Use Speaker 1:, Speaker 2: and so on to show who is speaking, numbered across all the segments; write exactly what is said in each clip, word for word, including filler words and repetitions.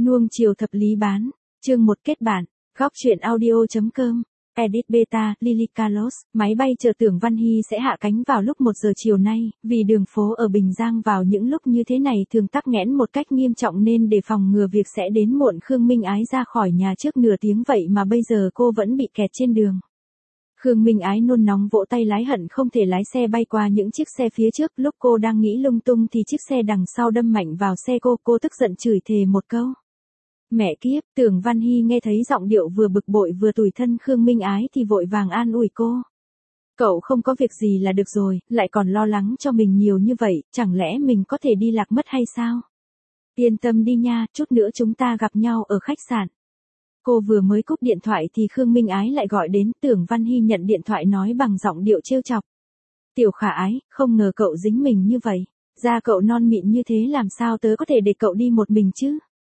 Speaker 1: Nuông chiều thập lý bán, chương một kết bản, góc truyện audio.com, edit beta, Lily Carlos, máy bay chờ Tưởng Văn Hy sẽ hạ cánh vào lúc một giờ chiều nay, vì đường phố ở Bình Giang vào những lúc như thế này thường tắc nghẽn một cách nghiêm trọng nên để phòng ngừa việc sẽ đến muộn Khương Minh Ái ra khỏi nhà trước nửa tiếng vậy mà bây giờ cô vẫn bị kẹt trên đường. Khương Minh Ái nôn nóng vỗ tay lái hận không thể lái xe bay qua những chiếc xe phía trước, lúc cô đang nghĩ lung tung thì chiếc xe đằng sau đâm mạnh vào xe cô, cô tức giận chửi thề một câu. Mẹ kiếp, Tưởng Văn Hy nghe thấy giọng điệu vừa bực bội vừa tủi thân Khương Minh Ái thì vội vàng an ủi cô. Cậu không có việc gì là được rồi, lại còn lo lắng cho mình nhiều như vậy, chẳng lẽ mình có thể đi lạc mất hay sao? Yên tâm đi nha, chút nữa chúng ta gặp nhau ở khách sạn. Cô vừa mới cúp điện thoại thì Khương Minh Ái lại gọi đến, Tưởng Văn Hy nhận điện thoại nói bằng giọng điệu trêu chọc. Tiểu Khả Ái, không ngờ cậu dính mình như vậy, da cậu non mịn như thế làm sao tớ có thể để cậu đi một mình chứ?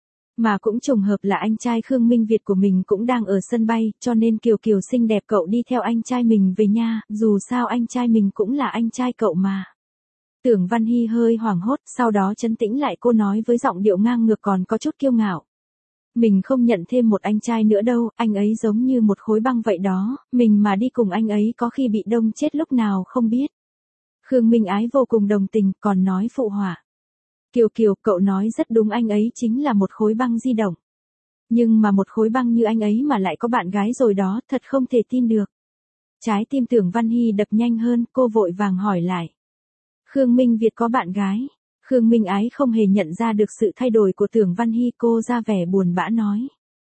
Speaker 1: Mà cũng trùng hợp là anh trai Khương Minh Việt của mình cũng đang ở sân bay, cho nên Kiều Kiều xinh đẹp cậu đi theo anh trai mình về nha, dù sao anh trai mình cũng là anh trai cậu mà. Tưởng Văn Hy hơi hoảng hốt, sau đó trấn tĩnh lại cô nói với giọng điệu ngang ngược còn có chút kiêu ngạo. Mình không nhận thêm một anh trai nữa đâu, anh ấy giống như một khối băng vậy đó, mình mà đi cùng anh ấy có khi bị đông chết lúc nào không biết. Khương Minh Ái vô cùng đồng tình, còn nói phụ họa. Kiều Kiều, cậu nói rất đúng, anh ấy chính là một khối băng di động. Nhưng mà một khối băng như anh ấy mà lại có bạn gái rồi đó, thật không thể tin được. Trái tim Tưởng Văn Hy đập nhanh hơn, cô vội vàng hỏi lại. Khương Minh Việt có bạn gái? Khương Minh Ái không hề nhận ra được sự thay đổi của Tưởng Văn Hy, cô ra vẻ buồn bã nói.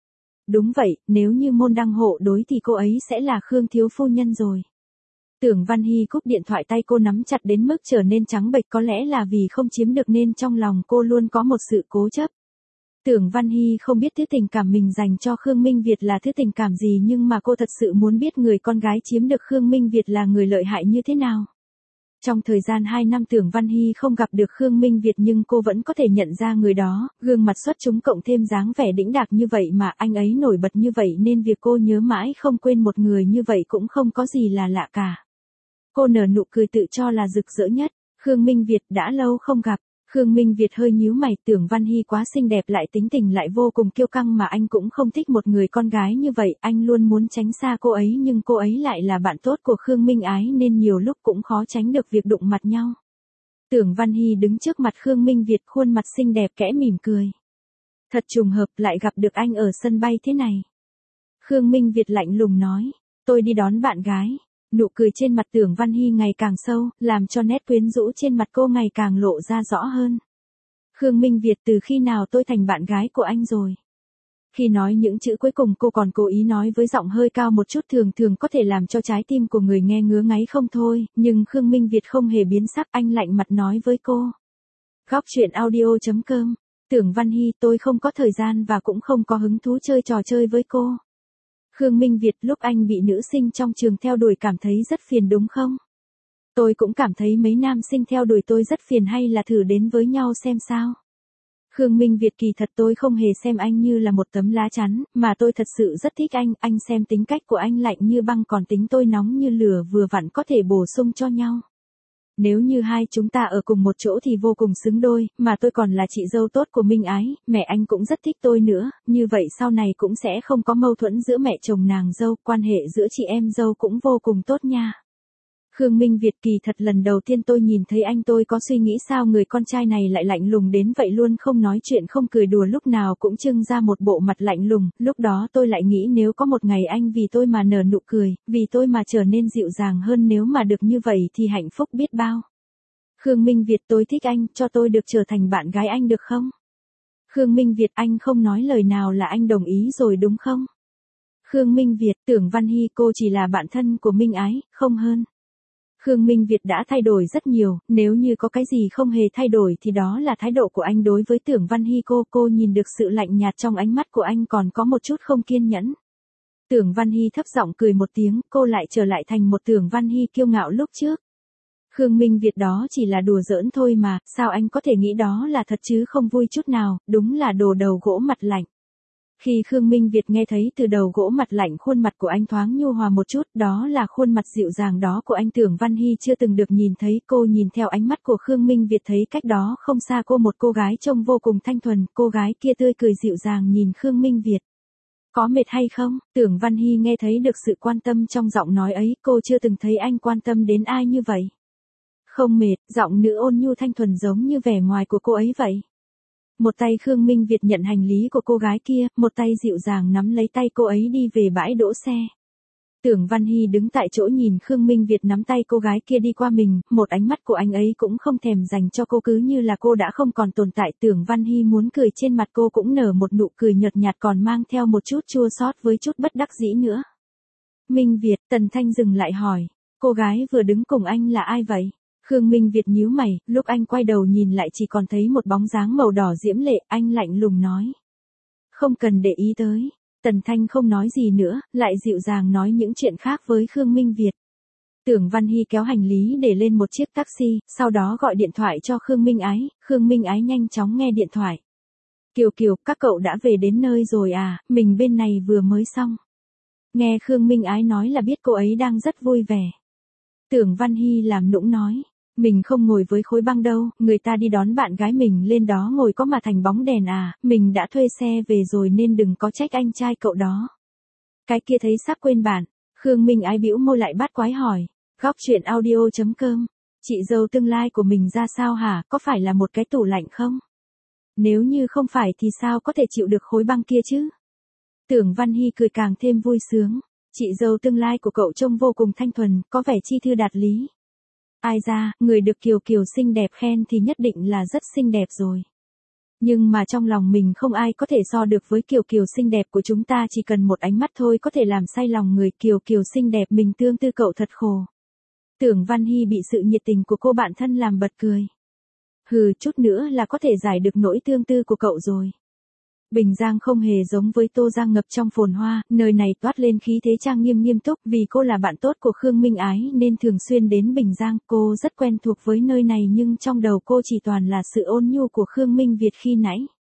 Speaker 1: Đúng vậy, nếu như môn đăng hộ đối thì cô ấy sẽ là Khương thiếu phu nhân rồi. Tưởng Văn Hy cúp điện thoại, tay cô nắm chặt đến mức trở nên trắng bệch, có lẽ là vì không chiếm được nên trong lòng cô luôn có một sự cố chấp. Tưởng Văn Hy không biết thứ tình cảm mình dành cho Khương Minh Việt là thứ tình cảm gì, nhưng mà cô thật sự muốn biết người con gái chiếm được Khương Minh Việt là người lợi hại như thế nào. Trong thời gian hai năm Tưởng Văn Hy không gặp được Khương Minh Việt nhưng cô vẫn có thể nhận ra người đó, gương mặt xuất chúng cộng thêm dáng vẻ đĩnh đạc như vậy mà anh ấy nổi bật như vậy nên việc cô nhớ mãi không quên một người như vậy cũng không có gì là lạ cả. Cô nở nụ cười tự cho là rực rỡ nhất. Khương Minh Việt đã lâu không gặp. Khương Minh Việt hơi nhíu mày, Tưởng Văn Hy quá xinh đẹp lại tính tình lại vô cùng kiêu căng mà anh cũng không thích một người con gái như vậy, anh luôn muốn tránh xa cô ấy nhưng cô ấy lại là bạn tốt của Khương Minh Ái nên nhiều lúc cũng khó tránh được việc đụng mặt nhau. Tưởng Văn Hy đứng trước mặt Khương Minh Việt, khuôn mặt xinh đẹp kẽ mỉm cười. Thật trùng hợp lại gặp được anh ở sân bay thế này. Khương Minh Việt lạnh lùng nói, tôi đi đón bạn gái. Nụ cười trên mặt Tưởng Văn Hy ngày càng sâu, làm cho nét quyến rũ trên mặt cô ngày càng lộ ra rõ hơn. Khương Minh Việt, từ khi nào tôi thành bạn gái của anh rồi? Khi nói những chữ cuối cùng cô còn cố ý nói với giọng hơi cao một chút, thường thường có thể làm cho trái tim của người nghe ngứa ngáy không thôi, nhưng Khương Minh Việt không hề biến sắc, anh lạnh mặt nói với cô. Góc truyện audio.com, Tưởng Văn Hy, tôi không có thời gian và cũng không có hứng thú chơi trò chơi với cô. Khương Minh Việt, lúc anh bị nữ sinh trong trường theo đuổi cảm thấy rất phiền đúng không? Tôi cũng cảm thấy mấy nam sinh theo đuổi tôi rất phiền, hay là thử đến với nhau xem sao? Khương Minh Việt, kỳ thật tôi không hề xem anh như là một tấm lá chắn, mà tôi thật sự rất thích anh, anh xem tính cách của anh lạnh như băng còn tính tôi nóng như lửa, vừa vặn có thể bổ sung cho nhau. Nếu như hai chúng ta ở cùng một chỗ thì vô cùng xứng đôi, mà tôi còn là chị dâu tốt của Minh Ái, mẹ anh cũng rất thích tôi nữa, như vậy sau này cũng sẽ không có mâu thuẫn giữa mẹ chồng nàng dâu, quan hệ giữa chị em dâu cũng vô cùng tốt nha. Khương Minh Việt, kỳ thật lần đầu tiên tôi nhìn thấy anh tôi có suy nghĩ sao người con trai này lại lạnh lùng đến vậy, luôn không nói chuyện không cười đùa, lúc nào cũng trưng ra một bộ mặt lạnh lùng, lúc đó tôi lại nghĩ nếu có một ngày anh vì tôi mà nở nụ cười, vì tôi mà trở nên dịu dàng hơn, nếu mà được như vậy thì hạnh phúc biết bao. Khương Minh Việt, tôi thích anh, cho tôi được trở thành bạn gái anh được không? Khương Minh Việt, anh không nói lời nào là anh đồng ý rồi đúng không? Khương Minh Việt, Tưởng Văn Hy, cô chỉ là bạn thân của Minh Ái, không hơn. Khương Minh Việt đã thay đổi rất nhiều, nếu như có cái gì không hề thay đổi thì đó là thái độ của anh đối với Tưởng Văn Hy. Cô, cô nhìn được sự lạnh nhạt trong ánh mắt của anh, còn có một chút không kiên nhẫn. Tưởng Văn Hy thấp giọng cười một tiếng, cô lại trở lại thành một Tưởng Văn Hy kiêu ngạo lúc trước. Khương Minh Việt, đó chỉ là đùa giỡn thôi mà, sao anh có thể nghĩ đó là thật chứ không vui chút nào, đúng là đồ đầu gỗ mặt lạnh. Khi Khương Minh Việt nghe thấy từ đầu gỗ mặt lạnh khuôn mặt của anh thoáng nhu hòa một chút, đó là khuôn mặt dịu dàng đó của anh. Tưởng Văn Hy chưa từng được nhìn thấy. Cô nhìn theo ánh mắt của Khương Minh Việt thấy cách đó không xa cô một cô gái trông vô cùng thanh thuần, cô gái kia tươi cười dịu dàng nhìn Khương Minh Việt. Có mệt hay không? Tưởng Văn Hy nghe thấy được sự quan tâm trong giọng nói ấy, cô chưa từng thấy anh quan tâm đến ai như vậy. Không mệt, giọng nữ ôn nhu thanh thuần giống như vẻ ngoài của cô ấy vậy. Một tay Khương Minh Việt nhận hành lý của cô gái kia, một tay dịu dàng nắm lấy tay cô ấy đi về bãi đỗ xe. Tưởng Văn Hy đứng tại chỗ nhìn Khương Minh Việt nắm tay cô gái kia đi qua mình, một ánh mắt của anh ấy cũng không thèm dành cho cô, cứ như là cô đã không còn tồn tại. Tưởng Văn Hy muốn cười, trên mặt cô cũng nở một nụ cười nhợt nhạt còn mang theo một chút chua xót với chút bất đắc dĩ nữa. Minh Việt, Tần Thanh dừng lại hỏi, cô gái vừa đứng cùng anh là ai vậy? Khương Minh Việt nhíu mày, lúc anh quay đầu nhìn lại chỉ còn thấy một bóng dáng màu đỏ diễm lệ, anh lạnh lùng nói. Không cần để ý tới. Tần Thanh không nói gì nữa, lại dịu dàng nói những chuyện khác với Khương Minh Việt. Tưởng Văn Hy kéo hành lý để lên một chiếc taxi, sau đó gọi điện thoại cho Khương Minh Ái. Khương Minh Ái nhanh chóng nghe điện thoại. Kiều Kiều, các cậu đã về đến nơi rồi à, mình bên này vừa mới xong. Nghe Khương Minh Ái nói là biết cô ấy đang rất vui vẻ. Tưởng Văn Hy làm nũng nói. Mình không ngồi với khối băng đâu, người ta đi đón bạn gái mình lên đó ngồi có mà thành bóng đèn à, mình đã thuê xe về rồi nên đừng có trách anh trai cậu đó. Cái kia thấy sắp quên bạn. Khương Minh Ái bĩu môi lại bắt quái hỏi. Góc chuyện audio chấm com. Chị dâu tương lai của mình ra sao hả, có phải là một cái tủ lạnh không? Nếu như không phải thì sao có thể chịu được khối băng kia chứ? Tưởng Văn Hy cười càng thêm vui sướng. Chị dâu tương lai của cậu trông vô cùng thanh thuần, có vẻ chi thư đạt lý. Ai ra, người được Kiều Kiều xinh đẹp khen thì nhất định là rất xinh đẹp rồi. Nhưng mà trong lòng mình không ai có thể so được với Kiều Kiều xinh đẹp của chúng ta, chỉ cần một ánh mắt thôi có thể làm say lòng người. Kiều Kiều xinh đẹp, mình tương tư cậu thật khổ. Tưởng Văn Hy bị sự nhiệt tình của cô bạn thân làm bật cười. Hừ, chút nữa là có thể giải được nỗi tương tư của cậu rồi. Bình Giang không hề giống với Tô Giang ngập trong phồn hoa, nơi này toát lên khí thế trang nghiêm nghiêm túc. Vì cô là bạn tốt của Khương Minh Ái nên thường xuyên đến Bình Giang, cô rất quen thuộc với nơi này nhưng trong đầu cô chỉ toàn là sự ôn nhu của Khương Minh Việt khi nãy.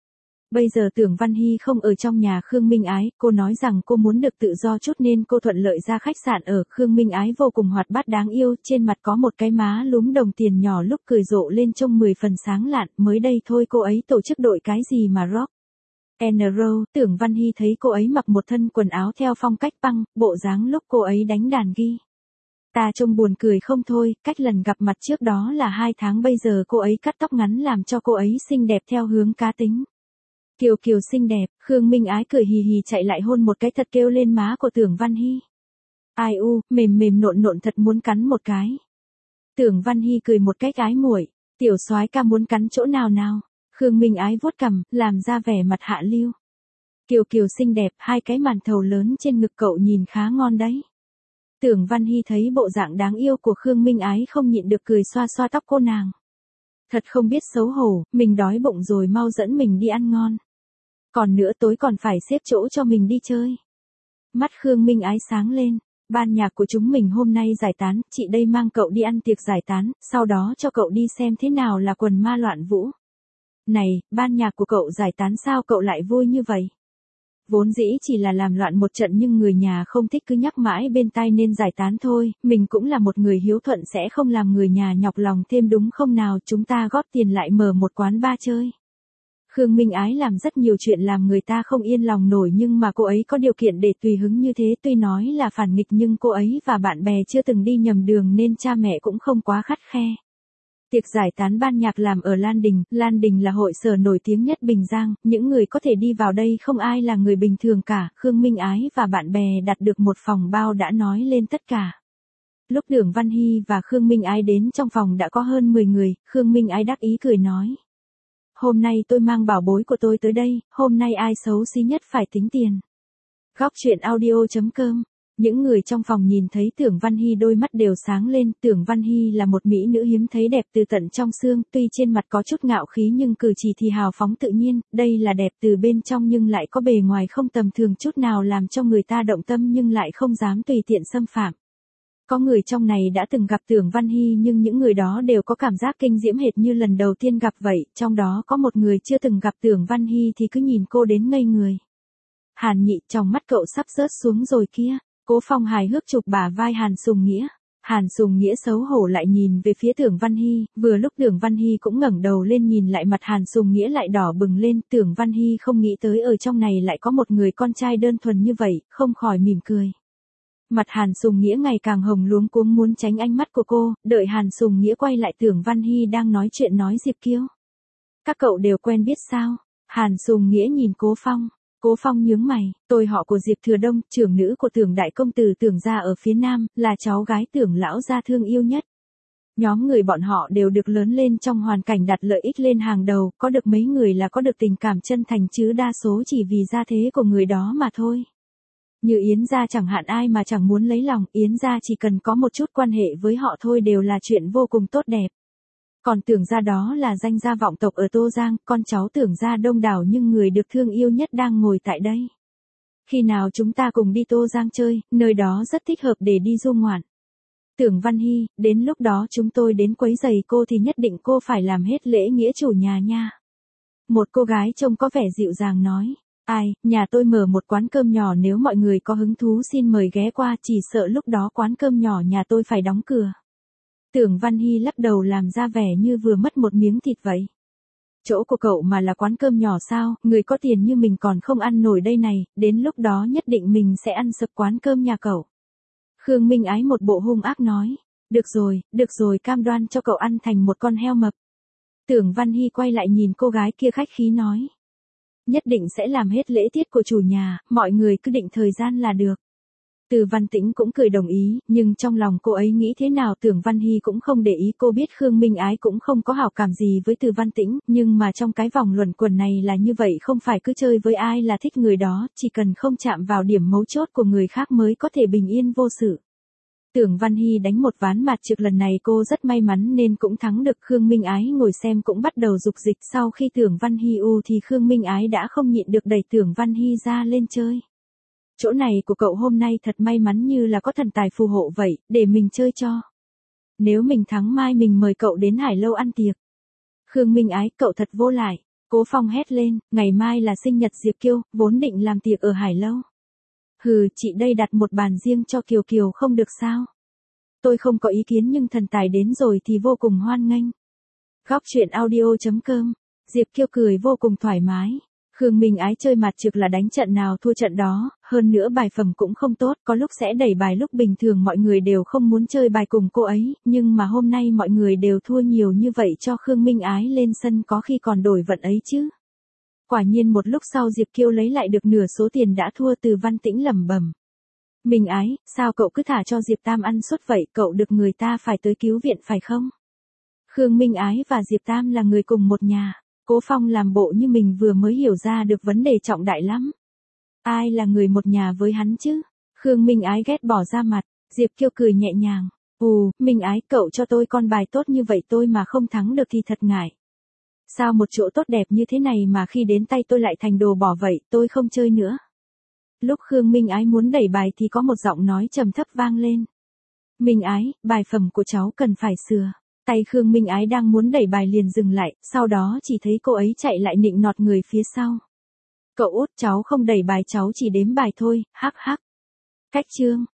Speaker 1: Bây giờ Tưởng Văn Hy không ở trong nhà Khương Minh Ái, cô nói rằng cô muốn được tự do chút nên cô thuận lợi ra khách sạn ở. Khương Minh Ái vô cùng hoạt bát đáng yêu, trên mặt có một cái má lúm đồng tiền nhỏ lúc cười rộ lên trông mười phần sáng lạn. Mới đây thôi cô ấy tổ chức đội cái gì mà rock and roll. Tưởng Văn Hy thấy cô ấy mặc một thân quần áo theo phong cách punk, bộ dáng lúc cô ấy đánh đàn ghi ta trông buồn cười không thôi. Cách lần gặp mặt trước đó là hai tháng, bây giờ cô ấy cắt tóc ngắn làm cho cô ấy xinh đẹp theo hướng cá tính. Kiều Kiều xinh đẹp. Khương Minh Ái cười hì hì chạy lại hôn một cái thật kêu lên má của Tưởng Văn Hy. Ai u, mềm mềm nộn nộn thật muốn cắn một cái. Tưởng Văn Hy cười một cách ái muội. Tiểu soái ca muốn cắn chỗ nào nào? Khương Minh Ái vuốt cằm, làm ra vẻ mặt hạ lưu. Kiều Kiều xinh đẹp, hai cái màn thầu lớn trên ngực cậu nhìn khá ngon đấy. Tưởng Văn Hy thấy bộ dạng đáng yêu của Khương Minh Ái không nhịn được cười xoa xoa tóc cô nàng. Thật không biết xấu hổ, mình đói bụng rồi, mau dẫn mình đi ăn ngon. Còn nữa tối còn phải xếp chỗ cho mình đi chơi. Mắt Khương Minh Ái sáng lên. Ban nhạc của chúng mình hôm nay giải tán, chị đây mang cậu đi ăn tiệc giải tán, sau đó cho cậu đi xem thế nào là quần ma loạn vũ. Này, ban nhạc của cậu giải tán sao cậu lại vui như vậy? Vốn dĩ chỉ là làm loạn một trận nhưng người nhà không thích cứ nhắc mãi bên tai nên giải tán thôi, mình cũng là một người hiếu thuận sẽ không làm người nhà nhọc lòng thêm đúng không nào, chúng ta góp tiền lại mở một quán bar chơi. Khương Minh Ái làm rất nhiều chuyện làm người ta không yên lòng nổi nhưng mà cô ấy có điều kiện để tùy hứng như thế, tuy nói là phản nghịch nhưng cô ấy và bạn bè chưa từng đi nhầm đường nên cha mẹ cũng không quá khắt khe. Tiệc giải tán ban nhạc làm ở Lan Đình, Lan Đình là hội sở nổi tiếng nhất Bình Giang, những người có thể đi vào đây không ai là người bình thường cả, Khương Minh Ái và bạn bè đặt được một phòng bao đã nói lên tất cả. Lúc Tưởng Văn Hy và Khương Minh Ái đến trong phòng đã có hơn mười người, Khương Minh Ái đắc ý cười nói. Hôm nay tôi mang bảo bối của tôi tới đây, hôm nay ai xấu xí nhất phải tính tiền. Góc chuyện audio chấm com. Những người trong phòng nhìn thấy Tưởng Văn Hy đôi mắt đều sáng lên. Tưởng Văn Hy là một mỹ nữ hiếm thấy đẹp từ tận trong xương, tuy trên mặt có chút ngạo khí nhưng cử chỉ thì hào phóng tự nhiên, đây là đẹp từ bên trong nhưng lại có bề ngoài không tầm thường chút nào làm cho người ta động tâm nhưng lại không dám tùy tiện xâm phạm. Có người trong này đã từng gặp Tưởng Văn Hy nhưng những người đó đều có cảm giác kinh diễm hệt như lần đầu tiên gặp vậy, trong đó có một người chưa từng gặp Tưởng Văn Hy thì cứ nhìn cô đến ngây người. Hàn Nhị, trong mắt cậu sắp rớt xuống rồi kia. Cố Phong hài hước chụp bả vai Hàn Sùng Nghĩa. Hàn Sùng Nghĩa xấu hổ lại nhìn về phía Tưởng Văn Hy, vừa lúc Tưởng Văn Hy cũng ngẩng đầu lên nhìn lại mặt Hàn Sùng Nghĩa lại đỏ bừng lên, Tưởng Văn Hy không nghĩ tới ở trong này lại có một người con trai đơn thuần như vậy, không khỏi mỉm cười. Mặt Hàn Sùng Nghĩa ngày càng hồng luống cuống muốn tránh ánh mắt của cô, đợi Hàn Sùng Nghĩa quay lại Tưởng Văn Hy đang nói chuyện nói Diệp Kiêu. Các cậu đều quen biết sao? Hàn Sùng Nghĩa nhìn Cố Phong. Cố Phong nhướng mày, tôi họ của Diệp Thừa Đông, trưởng nữ của Tưởng đại công tử Tưởng gia ở phía Nam, là cháu gái Tưởng lão gia thương yêu nhất. Nhóm người bọn họ đều được lớn lên trong hoàn cảnh đặt lợi ích lên hàng đầu, có được mấy người là có được tình cảm chân thành chứ đa số chỉ vì gia thế của người đó mà thôi. Như Yến gia chẳng hạn ai mà chẳng muốn lấy lòng, Yến gia chỉ cần có một chút quan hệ với họ thôi đều là chuyện vô cùng tốt đẹp. Còn Tưởng gia đó là danh gia vọng tộc ở Tô Giang, con cháu Tưởng gia đông đảo nhưng người được thương yêu nhất đang ngồi tại đây. Khi nào chúng ta cùng đi Tô Giang chơi, nơi đó rất thích hợp để đi du ngoạn. Tưởng Văn Hy, đến lúc đó chúng tôi đến quấy giày cô thì nhất định cô phải làm hết lễ nghĩa chủ nhà nha. Một cô gái trông có vẻ dịu dàng nói. Ai, nhà tôi mở một quán cơm nhỏ nếu mọi người có hứng thú xin mời ghé qua, chỉ sợ lúc đó quán cơm nhỏ nhà tôi phải đóng cửa. Tưởng Văn Hy lắc đầu làm ra vẻ như vừa mất một miếng thịt vậy. Chỗ của cậu mà là quán cơm nhỏ sao, người có tiền như mình còn không ăn nổi đây này, đến lúc đó nhất định mình sẽ ăn sập quán cơm nhà cậu. Khương Minh Ái một bộ hung ác nói, được rồi, được rồi cam đoan cho cậu ăn thành một con heo mập. Tưởng Văn Hy quay lại nhìn cô gái kia khách khí nói. Nhất định sẽ làm hết lễ tiết của chủ nhà, mọi người cứ định thời gian là được. Từ Văn Tĩnh cũng cười đồng ý, nhưng trong lòng cô ấy nghĩ thế nào Tưởng Văn Hy cũng không để ý, cô biết Khương Minh Ái cũng không có hảo cảm gì với Từ Văn Tĩnh, nhưng mà trong cái vòng luẩn quẩn này là như vậy, không phải cứ chơi với ai là thích người đó, chỉ cần không chạm vào điểm mấu chốt của người khác mới có thể bình yên vô sự. Tưởng Văn Hy đánh một ván mặt trược lần này cô rất may mắn nên cũng thắng được. Khương Minh Ái ngồi xem cũng bắt đầu dục dịch, sau khi Tưởng Văn Hy u thì Khương Minh Ái đã không nhịn được đẩy Tưởng Văn Hy ra lên chơi. Chỗ này của cậu hôm nay thật may mắn như là có thần tài phù hộ vậy, để mình chơi cho. Nếu mình thắng mai mình mời cậu đến Hải Lâu ăn tiệc. Khương Minh Ái, cậu thật vô lại. Cố Phong hét lên, ngày mai là sinh nhật Diệp Kiêu, vốn định làm tiệc ở Hải Lâu. Hừ, chị đây đặt một bàn riêng cho Kiều Kiều không được sao? Tôi không có ý kiến nhưng thần tài đến rồi thì vô cùng hoan nghênh. Góc truyện audio chấm com, Diệp Kiêu cười vô cùng thoải mái. Khương Minh Ái chơi mặt trược là đánh trận nào thua trận đó, hơn nữa bài phẩm cũng không tốt, có lúc sẽ đẩy bài lúc bình thường mọi người đều không muốn chơi bài cùng cô ấy, nhưng mà hôm nay mọi người đều thua nhiều như vậy cho Khương Minh Ái lên sân có khi còn đổi vận ấy chứ. Quả nhiên một lúc sau Diệp Kiêu lấy lại được nửa số tiền đã thua. Từ Văn Tĩnh lẩm bẩm. Minh Ái, sao cậu cứ thả cho Diệp Tam ăn suốt vậy, cậu được người ta phải tới cứu viện phải không? Khương Minh Ái và Diệp Tam là người cùng một nhà. Cố Phong làm bộ như mình vừa mới hiểu ra được vấn đề trọng đại lắm. Ai là người một nhà với hắn chứ? Khương Minh Ái ghét bỏ ra mặt, Diệp Kiêu cười nhẹ nhàng. Ồ, Minh Ái, cậu cho tôi con bài tốt như vậy tôi mà không thắng được thì thật ngại. Sao một chỗ tốt đẹp như thế này mà khi đến tay tôi lại thành đồ bỏ vậy, tôi không chơi nữa. Lúc Khương Minh Ái muốn đẩy bài thì có một giọng nói trầm thấp vang lên. Minh Ái, bài phẩm của cháu cần phải sửa. Tay Khương Minh Ái đang muốn đẩy bài liền dừng lại, sau đó chỉ thấy cô ấy chạy lại nịnh nọt người phía sau. Cậu út, cháu không đẩy bài cháu chỉ đếm bài thôi, hắc hắc. Cách chương.